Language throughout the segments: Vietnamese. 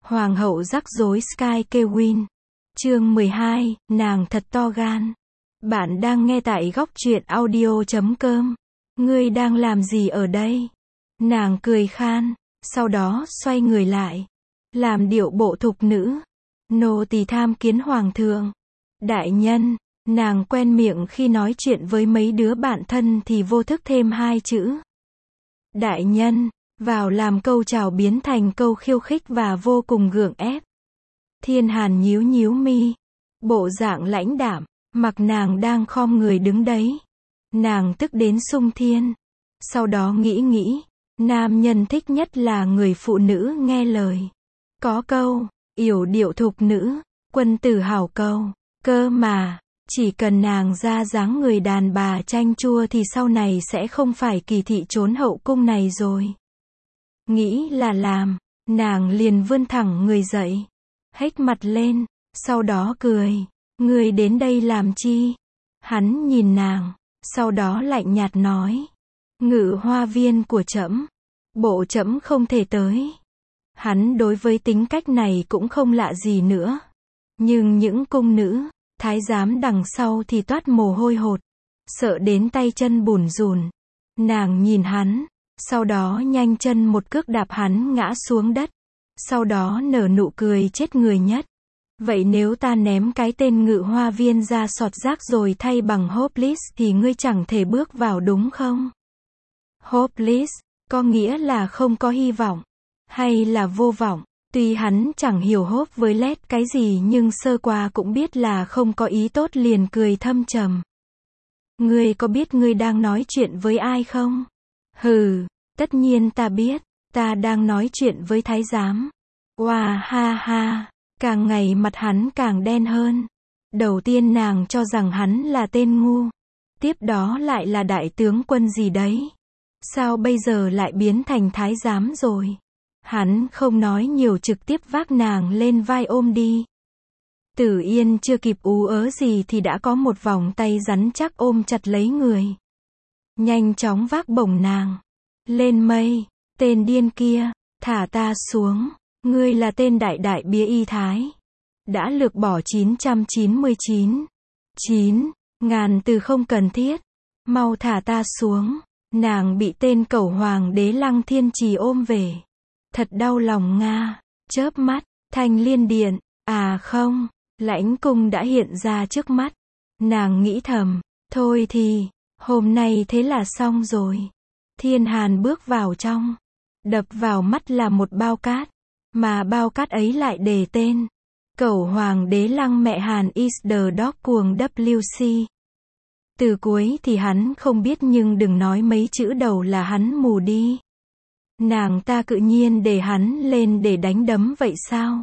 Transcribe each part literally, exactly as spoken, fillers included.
Hoàng hậu rắc rối Sky Kewin. Chương mười hai, nàng thật to gan. Bạn đang nghe tại góc truyện audio chấm com. Ngươi đang làm gì ở đây? Nàng cười khan, sau đó xoay người lại. Làm điệu bộ thục nữ. Nô tỳ tham kiến hoàng thượng. Đại nhân, nàng quen miệng khi nói chuyện với mấy đứa bạn thân thì vô thức thêm hai chữ. Đại nhân, vào làm câu chào biến thành câu khiêu khích và vô cùng gượng ép. Thiên Hàn nhíu nhíu mi, bộ dạng lãnh đạm, mặc nàng đang khom người đứng đấy. Nàng tức đến sung thiên. Sau đó nghĩ nghĩ, nam nhân thích nhất là người phụ nữ nghe lời. Có câu, yểu điệu thục nữ, quân tử hảo cầu, cơ mà, chỉ cần nàng ra dáng người đàn bà chanh chua thì sau này sẽ không phải kỳ thị trốn hậu cung này rồi. Nghĩ là làm, nàng liền vươn thẳng người dậy, hếch mặt lên, sau đó cười, ngươi đến đây làm chi? Hắn nhìn nàng, sau đó lạnh nhạt nói, ngự hoa viên của trẫm, bộ trẫm không thể tới. Hắn đối với tính cách này cũng không lạ gì nữa. Nhưng những cung nữ, thái giám đằng sau thì toát mồ hôi hột, sợ đến tay chân bủn rủn. Nàng nhìn hắn, sau đó nhanh chân một cước đạp hắn ngã xuống đất, sau đó nở nụ cười chết người nhất. Vậy nếu ta ném cái tên ngự hoa viên ra sọt rác rồi thay bằng hopeless thì ngươi chẳng thể bước vào đúng không? Hopeless, có nghĩa là không có hy vọng, hay là vô vọng. Tuy hắn chẳng hiểu hốp với lét cái gì nhưng sơ qua cũng biết là không có ý tốt liền cười thâm trầm. Ngươi có biết ngươi đang nói chuyện với ai không? Hừ, tất nhiên ta biết, ta đang nói chuyện với thái giám. Wow ha ha, càng ngày mặt hắn càng đen hơn. Đầu tiên nàng cho rằng hắn là tên ngu, tiếp đó lại là đại tướng quân gì đấy. Sao bây giờ lại biến thành thái giám rồi? Hắn không nói nhiều trực tiếp vác nàng lên vai ôm đi. Tử Yên chưa kịp ú ớ gì thì đã có một vòng tay rắn chắc ôm chặt lấy người. Nhanh chóng vác bổng nàng lên mây. Tên điên kia, thả ta xuống. Ngươi là tên đại đại bía y thái. Đã lược bỏ chín trăm chín mươi chín. chín. Ngàn từ không cần thiết. Mau thả ta xuống. Nàng bị tên cẩu hoàng đế Lăng Thiên Trì ôm về. Thật đau lòng nga. Chớp mắt, Thanh Liên Điện, à không, lãnh cung đã hiện ra trước mắt. Nàng nghĩ thầm, thôi thì, hôm nay thế là xong rồi. Thiên Hàn bước vào trong. Đập vào mắt là một bao cát. Mà bao cát ấy lại đề tên. Cẩu hoàng đế Lăng mẹ Hàn is the dog cuồng vê xê. Từ cuối thì hắn không biết nhưng đừng nói mấy chữ đầu là hắn mù đi. Nàng ta tự nhiên để hắn lên để đánh đấm vậy sao?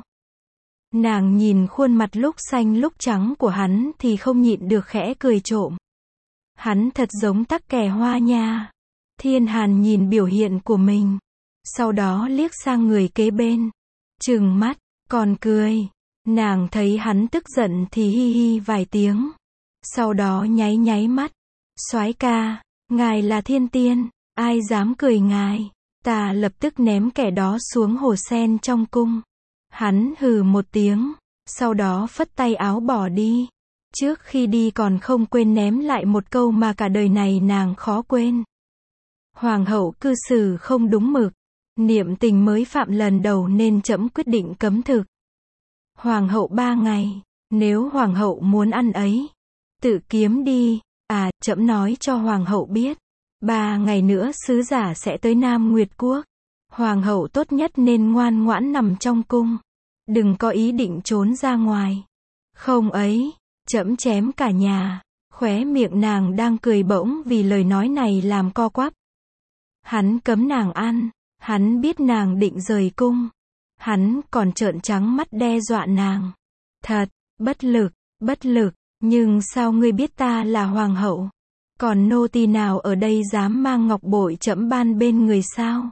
Nàng nhìn khuôn mặt lúc xanh lúc trắng của hắn thì không nhịn được khẽ cười trộm. Hắn thật giống tắc kè hoa nha. Thiên Hàn nhìn biểu hiện của mình, sau đó liếc sang người kế bên, trừng mắt, còn cười. Nàng thấy hắn tức giận thì hi hi vài tiếng, sau đó nháy nháy mắt. Soái ca, ngài là thiên tiên, ai dám cười ngài? Ta lập tức ném kẻ đó xuống hồ sen trong cung. Hắn hừ một tiếng, sau đó phất tay áo bỏ đi. Trước khi đi còn không quên ném lại một câu mà cả đời này nàng khó quên. Hoàng hậu cư xử không đúng mực. Niệm tình mới phạm lần đầu nên trẫm quyết định cấm thực. Hoàng hậu ba ngày, nếu hoàng hậu muốn ăn ấy, tự kiếm đi. À, trẫm nói cho hoàng hậu biết. Ba ngày nữa sứ giả sẽ tới Nam Nguyệt Quốc. Hoàng hậu tốt nhất nên ngoan ngoãn nằm trong cung. Đừng có ý định trốn ra ngoài. Không ấy, trẫm chém cả nhà. Khóe miệng nàng đang cười bỗng vì lời nói này làm co quắp. Hắn cấm nàng ăn. Hắn biết nàng định rời cung. Hắn còn trợn trắng mắt đe dọa nàng. Thật, bất lực, bất lực. Nhưng sao ngươi biết ta là hoàng hậu? Còn nô tỳ nào ở đây dám mang ngọc bội trẫm ban bên người sao?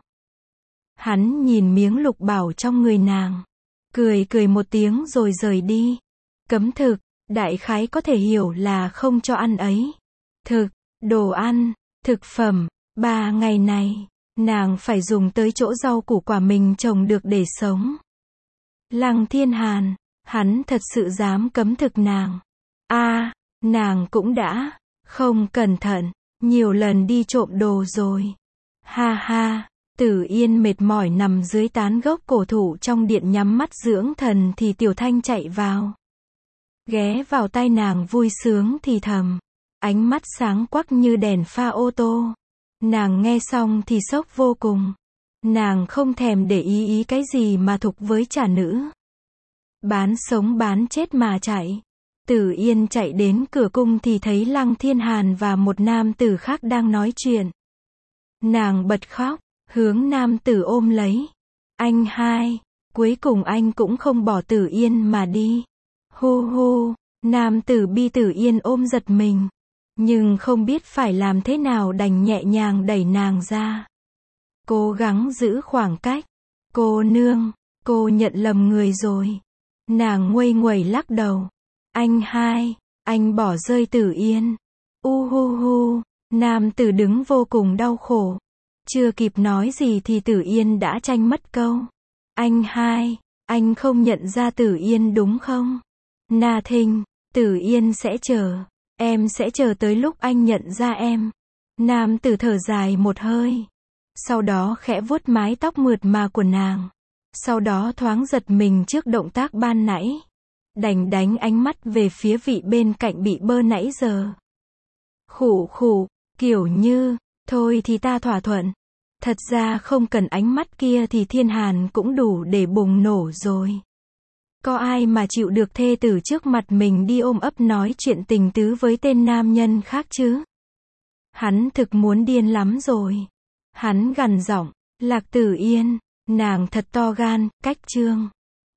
Hắn nhìn miếng lục bảo trong người nàng, cười cười một tiếng rồi rời đi. Cấm thực, đại khái có thể hiểu là không cho ăn ấy. Thực, đồ ăn, thực phẩm, ba ngày này, nàng phải dùng tới chỗ rau củ quả mình trồng được để sống. Lăng Thiên Hàn, hắn thật sự dám cấm thực nàng. A, nàng cũng đã, không cẩn thận, nhiều lần đi trộm đồ rồi. Ha ha, Tử Yên mệt mỏi nằm dưới tán gốc cổ thụ trong điện nhắm mắt dưỡng thần thì Tiểu Thanh chạy vào. Ghé vào tai nàng vui sướng thì thầm. Ánh mắt sáng quắc như đèn pha ô tô. Nàng nghe xong thì sốc vô cùng. Nàng không thèm để ý ý cái gì mà thục với trả nữ. Bán sống bán chết mà chạy. Tử Yên chạy đến cửa cung thì thấy Lăng Thiên Hàn và một nam tử khác đang nói chuyện. Nàng bật khóc, hướng nam tử ôm lấy. Anh hai, cuối cùng anh cũng không bỏ Tử Yên mà đi. Hu hu, nam tử bi Tử Yên ôm giật mình. Nhưng không biết phải làm thế nào đành nhẹ nhàng đẩy nàng ra. Cố gắng giữ khoảng cách. Cô nương, cô nhận lầm người rồi. Nàng nguây nguẩy lắc đầu. Anh hai, anh bỏ rơi Tử Yên. U hu hu, nam tử đứng vô cùng đau khổ. Chưa kịp nói gì thì Tử Yên đã tranh mất câu. Anh hai, anh không nhận ra Tử Yên đúng không? Na Thinh, Tử Yên sẽ chờ. Em sẽ chờ tới lúc anh nhận ra em. Nam tử thở dài một hơi. Sau đó khẽ vuốt mái tóc mượt mà của nàng. Sau đó thoáng giật mình trước động tác ban nãy. Đành đánh ánh mắt về phía vị bên cạnh bị bơ nãy giờ. Khủ khủ, kiểu như, thôi thì ta thỏa thuận. Thật ra không cần ánh mắt kia thì Thiên Hàn cũng đủ để bùng nổ rồi. Có ai mà chịu được thê tử trước mặt mình đi ôm ấp nói chuyện tình tứ với tên nam nhân khác chứ? Hắn thực muốn điên lắm rồi. Hắn gằn giọng, Lạc Tử Yên, nàng thật to gan, cách chương.